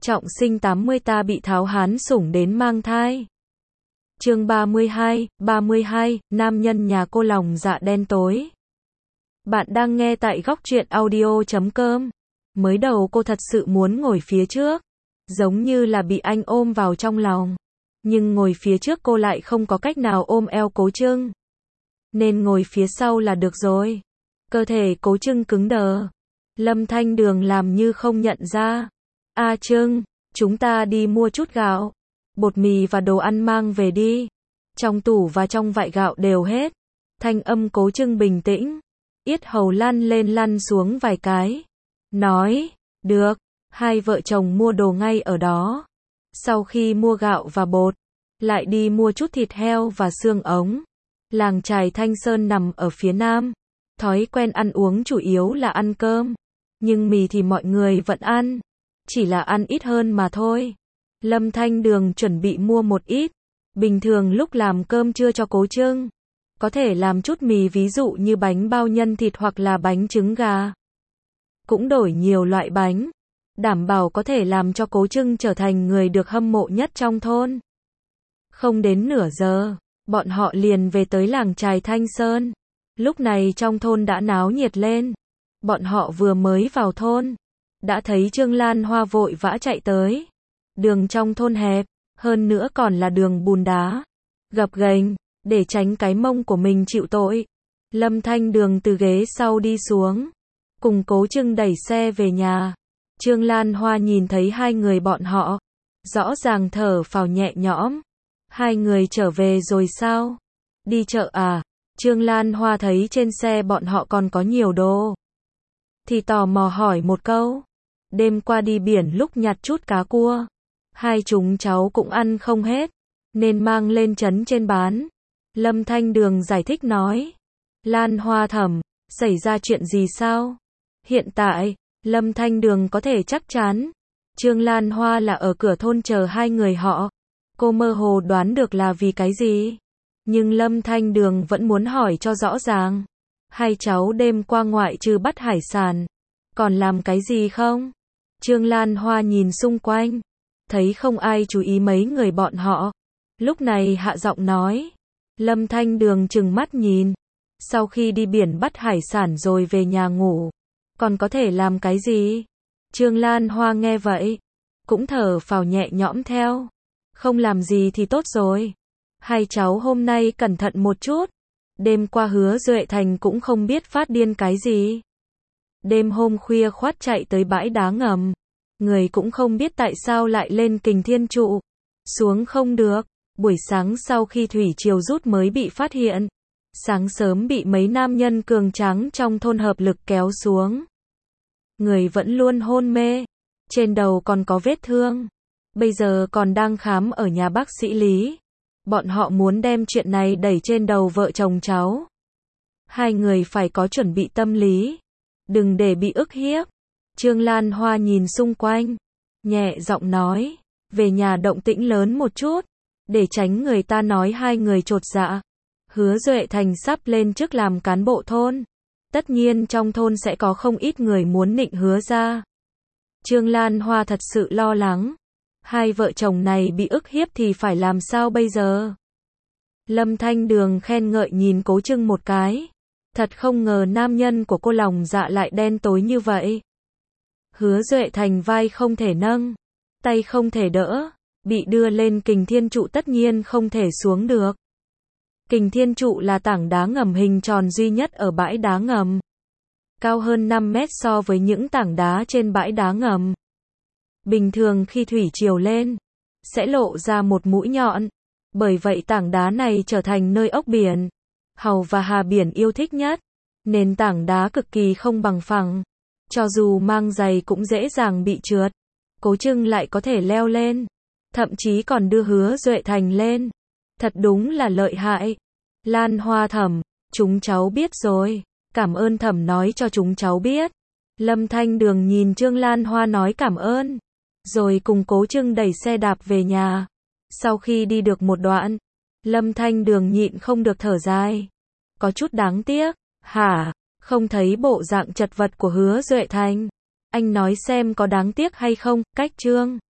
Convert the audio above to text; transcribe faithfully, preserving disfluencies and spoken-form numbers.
Trọng sinh tám mươi ta bị Tháo Hán sủng đến mang thai. Chương ba mươi hai, ba mươi hai, nam nhân nhà cô lòng dạ đen tối. Bạn đang nghe tại góc truyện audio chấm com. Mới đầu cô thật sự muốn ngồi phía trước, giống như là bị anh ôm vào trong lòng. Nhưng ngồi phía trước cô lại không có cách nào ôm eo Cố Trưng. Nên ngồi phía sau là được rồi. Cơ thể Cố Trưng cứng đờ. Lâm Thanh Đường làm như không nhận ra. A Trưng, chúng ta đi mua chút gạo, bột mì và đồ ăn mang về đi. Trong tủ và trong vại gạo đều hết. Thanh âm Cố Trưng bình tĩnh. Yết hầu lăn lên lăn xuống vài cái. Nói, được, hai vợ chồng mua đồ ngay ở đó. Sau khi mua gạo và bột, lại đi mua chút thịt heo và xương ống. Làng chài Thanh Sơn nằm ở phía nam. Thói quen ăn uống chủ yếu là ăn cơm. Nhưng mì thì mọi người vẫn ăn. Chỉ là ăn ít hơn mà thôi. Lâm Thanh Đường chuẩn bị mua một ít. Bình thường lúc làm cơm trưa cho Cố Trưng, có thể làm chút mì, ví dụ như bánh bao nhân thịt hoặc là bánh trứng gà. Cũng đổi nhiều loại bánh, đảm bảo có thể làm cho Cố Trưng trở thành người được hâm mộ nhất trong thôn. Không đến nửa giờ, bọn họ liền về tới làng chài Thanh Sơn. Lúc này trong thôn đã náo nhiệt lên. Bọn họ vừa mới vào thôn, đã thấy Trương Lan Hoa vội vã chạy tới. Đường trong thôn hẹp, hơn nữa còn là đường bùn đá, gập ghềnh, để tránh cái mông của mình chịu tội. Lâm Thanh Đường từ ghế sau đi xuống, cùng Cố Trưng đẩy xe về nhà. Trương Lan Hoa nhìn thấy hai người bọn họ, rõ ràng thở phào nhẹ nhõm. Hai người trở về rồi sao? Đi chợ à? Trương Lan Hoa thấy trên xe bọn họ còn có nhiều đồ, thì tò mò hỏi một câu. Đêm qua đi biển lúc nhặt chút cá cua, hai chúng cháu cũng ăn không hết, nên mang lên trấn trên bán. Lâm Thanh Đường giải thích nói. Lan Hoa thẩm, xảy ra chuyện gì sao? Hiện tại, Lâm Thanh Đường có thể chắc chắn, Trương Lan Hoa là ở cửa thôn chờ hai người họ. Cô mơ hồ đoán được là vì cái gì. Nhưng Lâm Thanh Đường vẫn muốn hỏi cho rõ ràng. Hai cháu đêm qua ngoại trừ bắt hải sản, còn làm cái gì không? Trương Lan Hoa nhìn xung quanh, thấy không ai chú ý mấy người bọn họ. Lúc này hạ giọng nói. Lâm Thanh Đường trừng mắt nhìn. Sau khi đi biển bắt hải sản rồi về nhà ngủ, còn có thể làm cái gì? Trương Lan Hoa nghe vậy, cũng thở phào nhẹ nhõm theo. Không làm gì thì tốt rồi. Hai cháu hôm nay cẩn thận một chút. Đêm qua Hứa Duệ Thành cũng không biết phát điên cái gì. Đêm hôm khuya khoắt chạy tới bãi đá ngầm. Người cũng không biết tại sao lại lên Kình Thiên Trụ. Xuống không được. Buổi sáng sau khi thủy triều rút mới bị phát hiện. Sáng sớm bị mấy nam nhân cường tráng trong thôn hợp lực kéo xuống. Người vẫn luôn hôn mê. Trên đầu còn có vết thương. Bây giờ còn đang khám ở nhà bác sĩ Lý. Bọn họ muốn đem chuyện này đẩy trên đầu vợ chồng cháu. Hai người phải có chuẩn bị tâm lý. Đừng để bị ức hiếp. Trương Lan Hoa nhìn xung quanh, nhẹ giọng nói. Về nhà động tĩnh lớn một chút, để tránh người ta nói hai người chột dạ. Hứa Duệ Thành sắp lên chức làm cán bộ thôn. Tất nhiên trong thôn sẽ có không ít người muốn nịnh Hứa ra. Trương Lan Hoa thật sự lo lắng. Hai vợ chồng này bị ức hiếp thì phải làm sao bây giờ? Lâm Thanh Đường khen ngợi nhìn Cố Trưng một cái. Thật không ngờ nam nhân của cô lòng dạ lại đen tối như vậy. Hứa Duệ Thành vai không thể nâng, tay không thể đỡ, bị đưa lên Kình Thiên Trụ tất nhiên không thể xuống được. Kình Thiên Trụ là tảng đá ngầm hình tròn duy nhất ở bãi đá ngầm. Cao hơn năm mét so với những tảng đá trên bãi đá ngầm. Bình thường khi thủy triều lên, sẽ lộ ra một mũi nhọn. Bởi vậy tảng đá này trở thành nơi ốc biển, hàu và hà biển yêu thích nhất. Nền tảng đá cực kỳ không bằng phẳng. Cho dù mang giày cũng dễ dàng bị trượt. Cố Trưng lại có thể leo lên. Thậm chí còn đưa Hứa Duệ Thành lên. Thật đúng là lợi hại. Lan Hoa thẩm, chúng cháu biết rồi. Cảm ơn thẩm nói cho chúng cháu biết. Lâm Thanh Đường nhìn Trương Lan Hoa nói cảm ơn. Rồi cùng Cố Trưng đẩy xe đạp về nhà. Sau khi đi được một đoạn, Lâm Thanh Đường nhịn không được thở dài. Có chút đáng tiếc. Hả? Không thấy bộ dạng chật vật của Hứa Duệ Thành. Anh nói xem có đáng tiếc hay không? Cách Trương